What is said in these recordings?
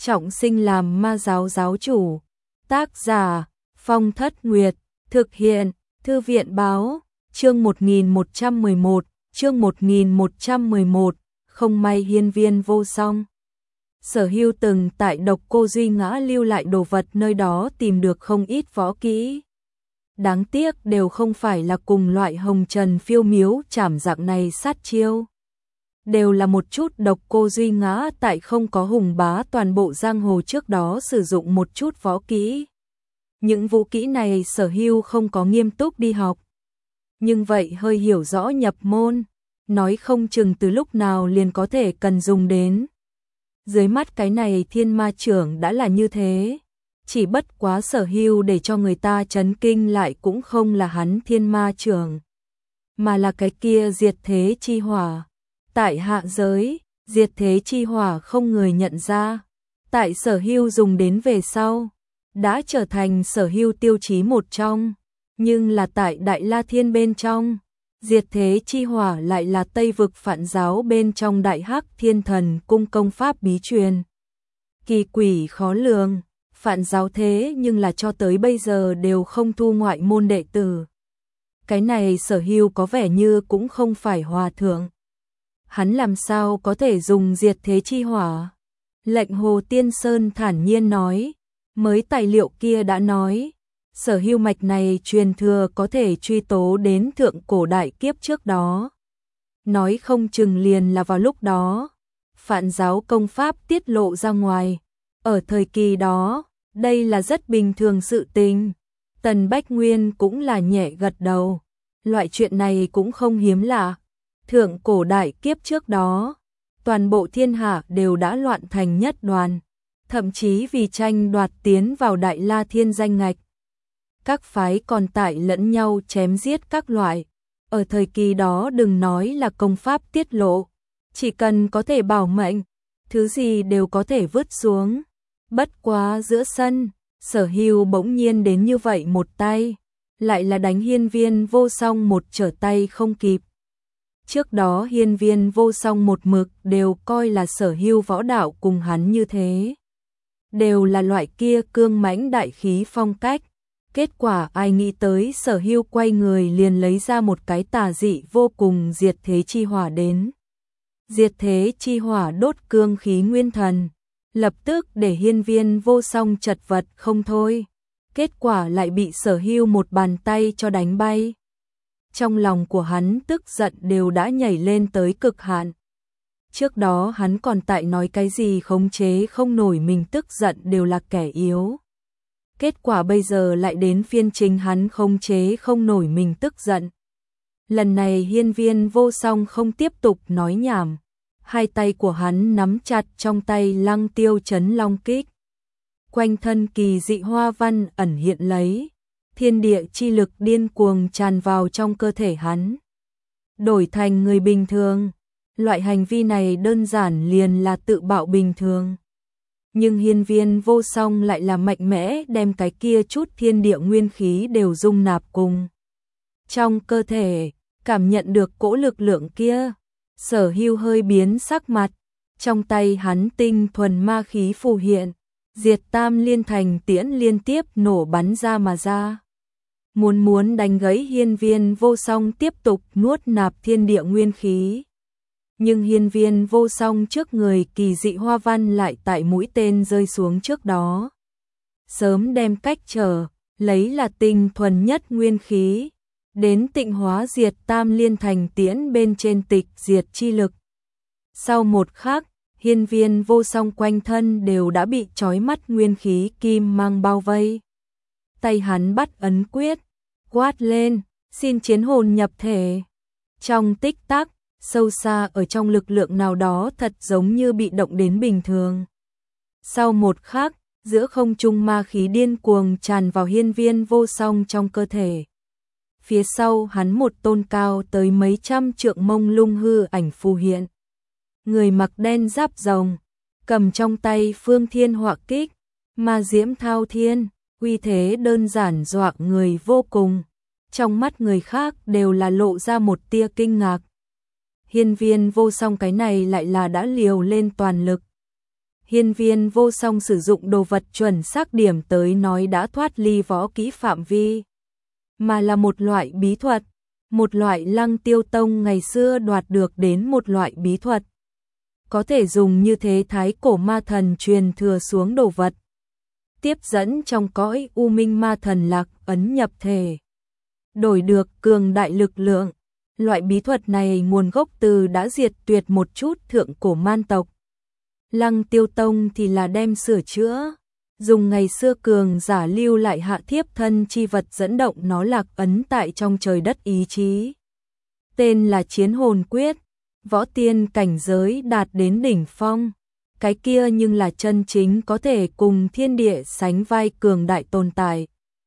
trọng sinh làm ma giáo giáo chủ. Tác giả Phong Thất Nguyệt. Thực hiện Thư viện báo. Chương 1111. Chương 1111. Không may hiên viên vô song. Sở Hưu từng tại Độc Cô Duy Ngã lưu lại đồ vật nơi đó tìm được không ít võ kỹ. Đáng tiếc đều không phải là cùng loại hồng trần phiêu miếu chảm dạng này sát chiêu. Đều là một chút Độc Cô Duy Ngã tại không có hùng bá toàn bộ giang hồ trước đó sử dụng một chút võ kỹ. Những vũ kỹ này Sở Hưu không có nghiêm túc đi học. Nhưng vậy hơi hiểu rõ nhập môn, nói không chừng từ lúc nào liền có thể cần dùng đến. Dưới mắt cái này thiên ma trưởng đã là như thế. Chỉ bất quá Sở Hưu để cho người ta chấn kinh lại cũng không là hắn thiên ma trưởng, mà là cái kia diệt thế chi hỏa. Tại hạ giới, diệt thế chi hỏa không người nhận ra. Tại Sở Hưu dùng đến về sau, đã trở thành Sở Hưu tiêu chí một trong. Nhưng là tại Đại La Thiên bên trong, diệt thế chi hỏa lại là Tây vực Phạn giáo bên trong Đại Hắc Thiên Thần cung công pháp bí truyền. Kỳ quỷ khó lường, Phạn giáo thế nhưng là cho tới bây giờ đều không thu ngoại môn đệ tử. Cái này Sở Hưu có vẻ như cũng không phải hòa thượng. Hắn làm sao có thể dùng diệt thế chi hỏa? Lệnh Hồ Tiên Sơn thản nhiên nói, mới tài liệu kia đã nói, Sở Hưu mạch này truyền thừa có thể truy tố đến thượng cổ đại kiếp trước đó. Nói không chừng liền là vào lúc đó, Phạn giáo công pháp tiết lộ ra ngoài. Ở thời kỳ đó, đây là rất bình thường sự tình. Tần Bách Nguyên cũng là nhẹ gật đầu. Loại chuyện này cũng không hiếm lạ. Thượng cổ đại kiếp trước đó, toàn bộ thiên hạ đều đã loạn thành nhất đoàn. Thậm chí vì tranh đoạt tiến vào Đại La Thiên danh ngạch, các phái còn tại lẫn nhau chém giết các loại. Ở thời kỳ đó đừng nói là công pháp tiết lộ, chỉ cần có thể bảo mệnh, thứ gì đều có thể vứt xuống. Bất quá giữa sân, Sở Hưu bỗng nhiên đến như vậy một tay, lại là đánh hiên viên vô song một trở tay không kịp. Trước đó hiên viên vô song một mực đều coi là Sở Hưu võ đạo cùng hắn như thế. Đều là loại kia cương mãnh đại khí phong cách. Kết quả ai nghĩ tới Sở Hưu quay người liền lấy ra một cái tà dị vô cùng diệt thế chi hỏa đến. Diệt thế chi hỏa đốt cương khí nguyên thần, lập tức để hiên viên vô song chật vật không thôi. Kết quả lại bị Sở Hưu một bàn tay cho đánh bay. Trong lòng của hắn tức giận đều đã nhảy lên tới cực hạn. Trước đó hắn còn tại nói cái gì khống chế không nổi mình tức giận đều là kẻ yếu. Kết quả bây giờ lại đến phiên chính hắn khống chế không nổi mình tức giận. Lần này hiên viên vô song không tiếp tục nói nhảm. Hai tay của hắn nắm chặt trong tay Lăng Tiêu Chấn Long Kích. Quanh thân kỳ dị hoa văn ẩn hiện lấy. Thiên địa chi lực điên cuồng tràn vào trong cơ thể hắn. Đổi thành người bình thường. Loại hành vi này đơn giản liền là tự bạo bình thường. Nhưng hiên viên vô song lại là mạnh mẽ đem cái kia chút thiên địa nguyên khí đều dung nạp cùng. Trong cơ thể, cảm nhận được cỗ lực lượng kia, Sở Hưu hơi biến sắc mặt. Trong tay hắn tinh thuần ma khí phù hiện, diệt tam liên thành tiễn liên tiếp nổ bắn ra mà ra. Muốn đánh gãy hiên viên vô song tiếp tục nuốt nạp thiên địa nguyên khí. Nhưng hiên viên vô song trước người kỳ dị hoa văn lại tại mũi tên rơi xuống trước đó. Sớm đem cách trở, lấy là tinh thuần nhất nguyên khí, đến tịnh hóa diệt tam liên thành tiễn bên trên tịch diệt chi lực. Sau một khắc, hiên viên vô song quanh thân đều đã bị trói mắt nguyên khí kim mang bao vây. Tay hắn bắt ấn quyết, quát lên, xin chiến hồn nhập thể. Trong tích tắc, sâu xa ở trong lực lượng nào đó thật giống như bị động đến bình thường. Sau một khắc, giữa không trung ma khí điên cuồng tràn vào hiên viên vô song trong cơ thể. Phía sau hắn một tôn cao tới mấy trăm trượng mông lung hư ảnh phù hiện. Người mặc đen giáp rồng, cầm trong tay phương thiên họa kích, ma diễm thao thiên, uy thế đơn giản dọa người vô cùng. Trong mắt người khác đều là lộ ra một tia kinh ngạc. Hiên viên vô song cái này lại là đã liều lên toàn lực. Hiên Viên Vô Song sử dụng đồ vật chuẩn xác điểm tới nói đã thoát ly võ kỹ phạm vi, mà là một loại bí thuật, một loại Lăng Tiêu Tông ngày xưa đoạt được đến một loại bí thuật. Có thể dùng như thế thái cổ ma thần truyền thừa xuống đồ vật, tiếp dẫn trong cõi u minh ma thần lạc ấn nhập thể, đổi được cường đại lực lượng. Loại bí thuật này nguồn gốc từ đã diệt tuyệt một chút thượng cổ man tộc. Lăng Tiêu Tông thì là đem sửa chữa, dùng ngày xưa cường giả lưu lại hạ thiếp thân chi vật dẫn động nó lạc ấn tại trong trời đất ý chí. Tên là Chiến Hồn Quyết, võ tiên cảnh giới đạt đến đỉnh phong, cái kia nhưng là chân chính có thể cùng thiên địa sánh vai cường đại tồn tại.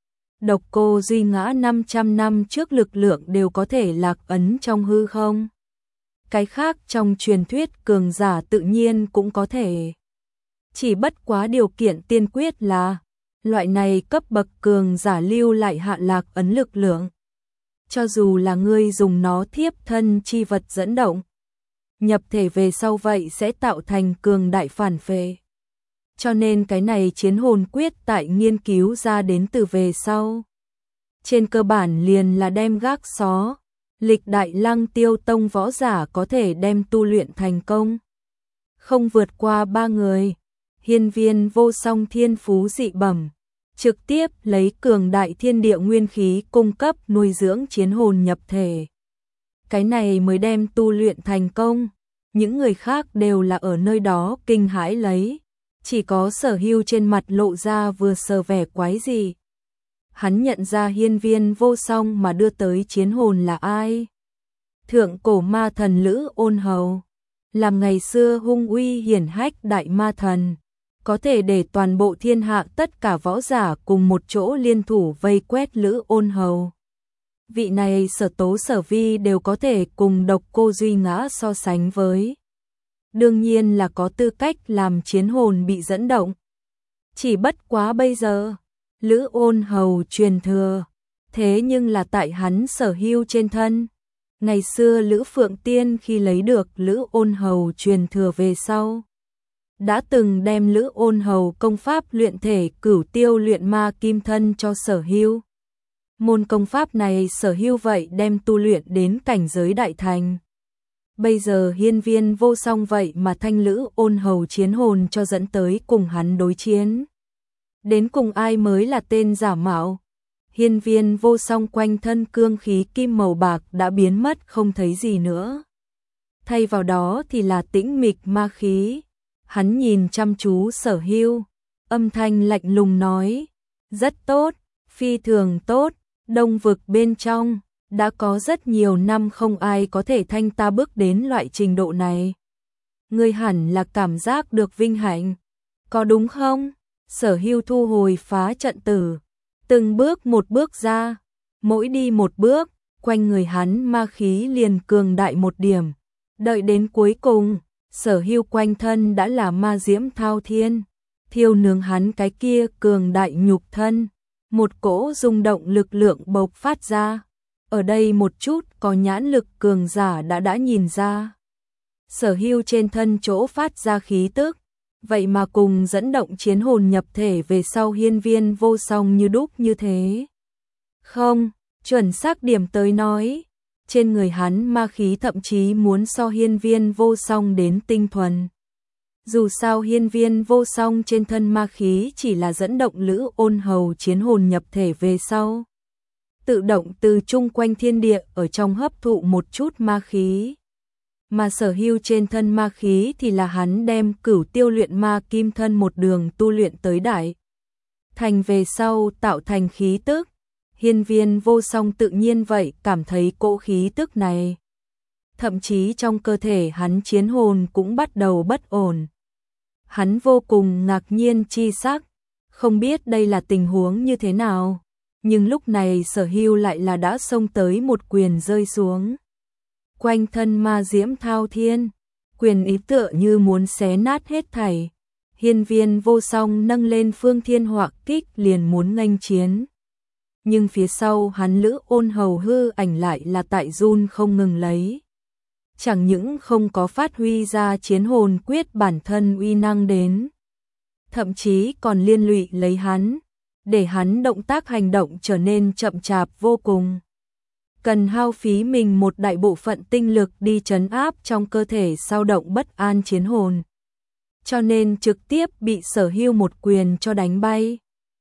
Độc Cô Duy Ngã 500 năm trước lực lượng đều có thể lạc ấn trong hư không. Cái khác trong truyền thuyết cường giả tự nhiên cũng có thể. Chỉ bất quá điều kiện tiên quyết là loại này cấp bậc cường giả lưu lại hạ lạc ấn lực lượng. Cho dù là ngươi dùng nó thiếp thân chi vật dẫn động, nhập thể về sau vậy sẽ tạo thành cường đại phản phệ. Cho nên cái này Chiến Hồn Quyết tại nghiên cứu ra đến từ về sau. Trên cơ bản liền là đem gác xó, lịch đại Lăng Tiêu Tông võ giả có thể đem tu luyện thành công. Không vượt qua 3 người, Hiên Viên Vô Song thiên phú dị bẩm, trực tiếp lấy cường đại thiên địa nguyên khí cung cấp nuôi dưỡng chiến hồn nhập thể. Cái này mới đem tu luyện thành công, những người khác đều là ở nơi đó kinh hãi lấy, chỉ có Sở Hưu trên mặt lộ ra vừa sờ vẻ quái gì. Hắn nhận ra Hiên Viên Vô Song mà đưa tới chiến hồn là ai. Thượng cổ ma thần Lữ Ôn Hầu, làm ngày xưa hung uy hiển hách đại ma thần, có thể để toàn bộ thiên hạ tất cả võ giả cùng một chỗ liên thủ vây quét Lữ Ôn Hầu. Vị này Sở Tố Sở Vi đều có thể cùng Độc Cô Duy Ngã so sánh với. Đương nhiên là có tư cách làm chiến hồn bị dẫn động. Chỉ bất quá bây giờ, Lữ Ôn Hầu truyền thừa, thế nhưng là tại hắn Sở Hưu trên thân. Ngày xưa Lữ Phượng Tiên khi lấy được Lữ Ôn Hầu truyền thừa về sau, đã từng đem Lữ Ôn Hầu công pháp luyện thể Cửu Tiêu Luyện Ma Kim Thân cho Sở Hưu. Môn công pháp này Sở Hưu vậy đem tu luyện đến cảnh giới đại thành. Bây giờ Hiên Viên Vô Song vậy mà thanh Lữ Ôn Hầu chiến hồn cho dẫn tới cùng hắn đối chiến. Đến cùng ai mới là tên giả mạo? Hiên Viên Vô Song quanh thân cương khí kim màu bạc đã biến mất không thấy gì nữa. Thay vào đó thì là tĩnh mịch ma khí. Hắn nhìn chăm chú Sở Hưu, âm thanh lạnh lùng nói, rất tốt, phi thường tốt, Đông vực bên trong, đã có rất nhiều năm không ai có thể thanh ta bước đến loại trình độ này. Ngươi hẳn là cảm giác được vinh hạnh, có đúng không? Sở Hưu thu hồi phá trận tử, từng bước một bước ra, mỗi đi một bước, quanh người hắn ma khí liền cường đại một điểm. Đợi đến cuối cùng, Sở Hưu quanh thân đã là ma diễm thao thiên, thiêu nướng hắn cái kia cường đại nhục thân. Một cỗ rung động lực lượng bộc phát ra. Ở đây một chút có nhãn lực cường giả đã nhìn ra. Sở Hưu trên thân chỗ phát ra khí tức, vậy mà cùng dẫn động chiến hồn nhập thể về sau Hiên Viên Vô Song như đúc như thế. Không, chuẩn xác điểm tới nói, trên người hắn ma khí thậm chí muốn so Hiên Viên Vô Song đến tinh thuần. Dù sao Hiên Viên Vô Song trên thân ma khí chỉ là dẫn động Lữ Ôn Hầu chiến hồn nhập thể về sau, tự động từ chung quanh thiên địa ở trong hấp thụ một chút ma khí. Mà Sở Hưu trên thân ma khí thì là hắn đem Cửu Tiêu Luyện Ma Kim Thân một đường tu luyện tới đại thành về sau tạo thành khí tức. Hiên Viên Vô Song tự nhiên vậy cảm thấy cỗ khí tức này. Thậm chí trong cơ thể hắn chiến hồn cũng bắt đầu bất ổn. Hắn vô cùng ngạc nhiên chi sắc, không biết đây là tình huống như thế nào. Nhưng lúc này Sở Hưu lại là đã xông tới một quyền rơi xuống. Quanh thân ma diễm thao thiên, quyền ý tựa như muốn xé nát hết thảy. Hiên Viên Vô Song nâng lên phương thiên họa kích liền muốn nghênh chiến. Nhưng phía sau hắn Lữ Ôn Hầu hư ảnh lại là tại run không ngừng lấy. chẳng những không có phát huy ra chiến hồn quyết bản thân uy năng đến, thậm chí còn liên lụy lấy hắn, để hắn động tác hành động trở nên chậm chạp vô cùng. Cần hao phí mình một đại bộ phận tinh lực đi trấn áp trong cơ thể sao động bất an chiến hồn. Cho nên trực tiếp bị Sở Hưu một quyền cho đánh bay.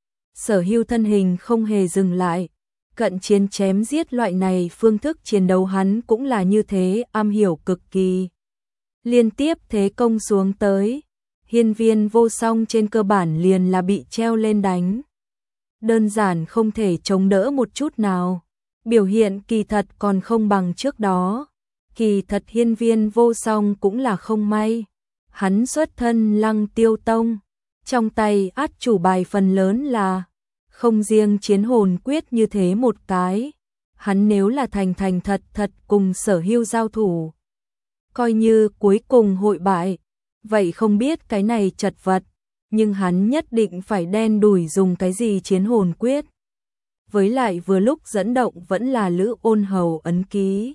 Sở Hưu thân hình không hề dừng lại. Cận chiến chém giết loại này phương thức chiến đấu hắn cũng là như thế, am hiểu cực kỳ. Liên tiếp thế công xuống tới, Hiên Viên Vô Song trên cơ bản liền là bị treo lên đánh. Đơn giản không thể chống đỡ một chút nào. Biểu hiện kỳ thật còn không bằng trước đó. Kỳ thật Hiên Viên Vô Song cũng là không may. Hắn xuất thân Lăng Tiêu Tông, trong tay át chủ bài phần lớn là không riêng chiến hồn quyết như thế một cái. Hắn nếu là thành thật cùng Sở Hưu giao thủ, coi như cuối cùng hội bại, vậy không biết cái này chật vật, nhưng hắn nhất định phải đen đủi dùng cái gì chiến hồn quyết. Với lại vừa lúc dẫn động vẫn là Lữ Ôn Hầu ấn ký.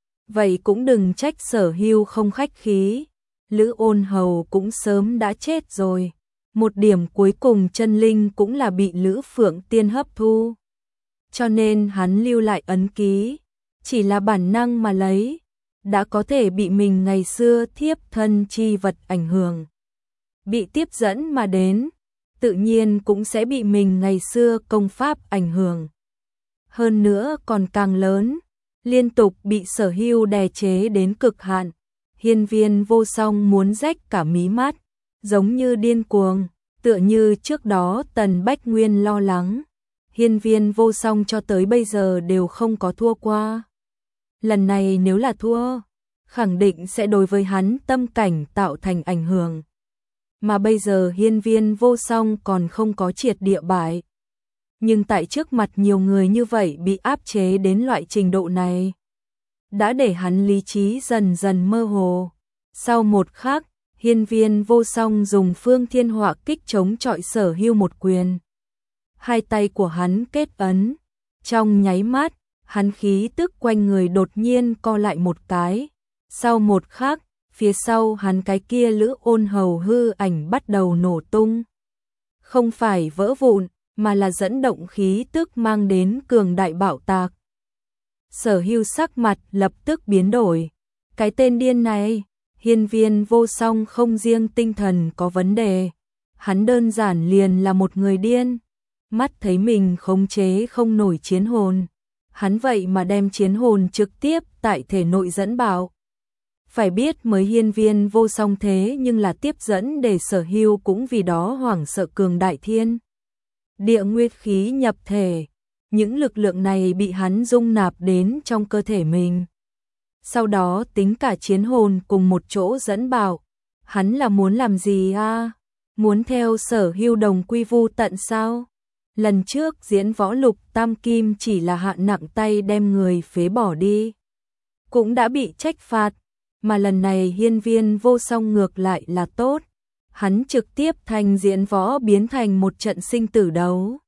Vậy cũng đừng trách Sở Hưu không khách khí. Lữ Ôn Hầu cũng sớm đã chết rồi. Một điểm cuối cùng chân linh cũng là bị Lữ Phượng Tiên hấp thu. Cho nên hắn lưu lại ấn ký, chỉ là bản năng mà lấy, đã có thể bị mình ngày xưa thiếp thân chi vật ảnh hưởng. Bị tiếp dẫn mà đến, tự nhiên cũng sẽ bị mình ngày xưa công pháp ảnh hưởng. Hơn nữa còn càng lớn, liên tục bị Sở Hưu đè chế đến cực hạn. Hiên Viên Vô Song muốn rách cả mí mắt, giống như điên cuồng, tựa như trước đó Tần Bách Nguyên lo lắng. Hiên Viên Vô Song cho tới bây giờ đều không có thua qua. Lần này nếu là thua, khẳng định sẽ đối với hắn tâm cảnh tạo thành ảnh hưởng. Mà bây giờ Hiên Viên Vô Song còn không có triệt địa bại. Nhưng tại trước mặt nhiều người như vậy bị áp chế đến loại trình độ này, đã để hắn lý trí dần dần mơ hồ. Sau một khắc, Hiên Viên Vô Song dùng Phương Thiên Họa kích chống chọi Sở Hưu một quyền. Hai tay của hắn kết ấn, trong nháy mắt, hắn khí tức quanh người đột nhiên co lại một cái. Sau một khắc, phía sau hắn cái kia Lữ Ôn Hầu hư ảnh bắt đầu nổ tung. Không phải vỡ vụn, mà là dẫn động khí tức mang đến cường đại bạo tạc. Sở Hưu sắc mặt lập tức biến đổi. Cái tên điên này, Hiên Viên Vô Song không riêng tinh thần có vấn đề, hắn đơn giản liền là một người điên. Mắt thấy mình khống chế không nổi chiến hồn, hắn vậy mà đem chiến hồn trực tiếp tại thể nội dẫn bạo. Phải biết mới Hiên Viên Vô Song thế nhưng là tiếp dẫn để Sở Hưu cũng vì đó hoảng sợ cường đại thiên địa nguyên khí nhập thể. Những lực lượng này bị hắn dung nạp đến trong cơ thể mình. Sau đó tính cả chiến hồn cùng một chỗ dẫn bạo. Hắn là muốn làm gì a? Muốn theo Sở Hưu đồng quy vu tận sao? Lần trước diễn võ lục tam kim chỉ là hạ nặng tay đem người phế bỏ đi, cũng đã bị trách phạt. Mà lần này Hiên Viên Vô Song ngược lại là tốt. Hắn trực tiếp thành diễn võ biến thành một trận sinh tử đấu.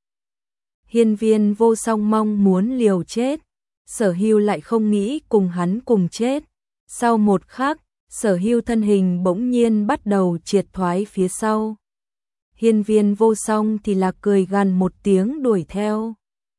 Hiên Viên Vô Song mong muốn liều chết, Sở Hưu lại không nghĩ cùng hắn cùng chết. Sau một khắc, Sở Hưu thân hình bỗng nhiên bắt đầu triệt thoái phía sau. Hiên Viên Vô Song thì là cười gằn một tiếng đuổi theo.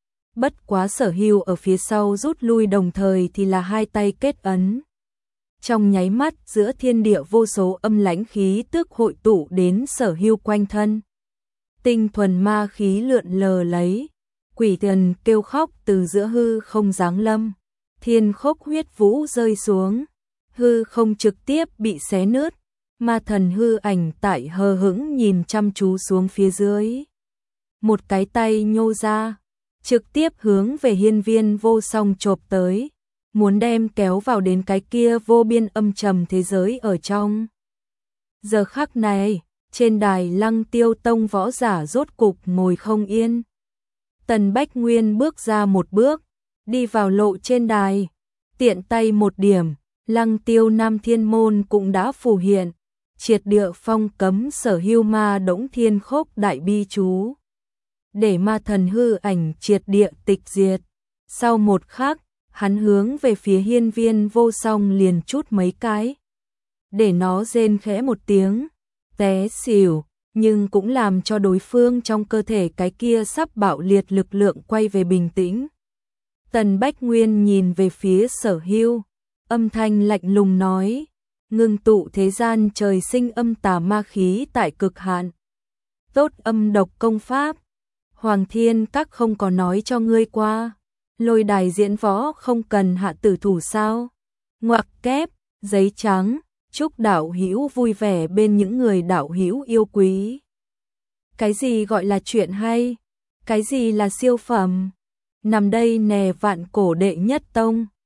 Bất quá Sở Hưu ở phía sau rút lui đồng thời thì là hai tay kết ấn. Trong nháy mắt giữa thiên địa vô số âm lãnh khí tức hội tụ đến Sở Hưu quanh thân. Tinh thuần ma khí lượn lờ lấy. Quỷ thần kêu khóc từ giữa hư không giáng lâm. Thiên khốc huyết vũ rơi xuống. Hư không trực tiếp bị xé nứt. Ma thần hư ảnh tại hờ hững nhìn chăm chú xuống phía dưới. Một cái tay nhô ra, trực tiếp hướng về Hiên Viên Vô Song chộp tới, muốn đem kéo vào đến cái kia vô biên âm trầm thế giới ở trong. Giờ khắc này, trên đài Lăng Tiêu Tông võ giả rốt cục ngồi không yên. Tần Bách Nguyên bước ra một bước, đi vào lộ trên đài, tiện tay một điểm, Lăng Tiêu Nam Thiên Môn cũng đã phù hiện, triệt địa phong cấm Sở Hưu ma đống thiên khốc đại bi chú, để ma thần hư ảnh triệt địa tịch diệt. Sau một khắc, Hắn hướng về phía hiên viên vô song liền chút mấy cái, để nó rên khẽ một tiếng, té xỉu, nhưng cũng làm cho đối phương trong cơ thể cái kia sắp bạo liệt lực lượng quay về bình tĩnh. Tần Bách Nguyên nhìn về phía Sở Hưu, âm thanh lạnh lùng nói, ngưng tụ thế gian trời sinh âm tà ma khí tại cực hạn. Tốt âm độc công pháp, Hoàng Thiên Các không có nói cho ngươi qua, Lôi Đài diễn võ không cần hạ tử thủ sao? Ngoặc kép, giấy trắng, chúc đạo hữu vui vẻ bên những người đạo hữu yêu quý. Cái gì gọi là chuyện hay? Cái gì là siêu phẩm? Nằm đây nè vạn cổ đệ nhất tông.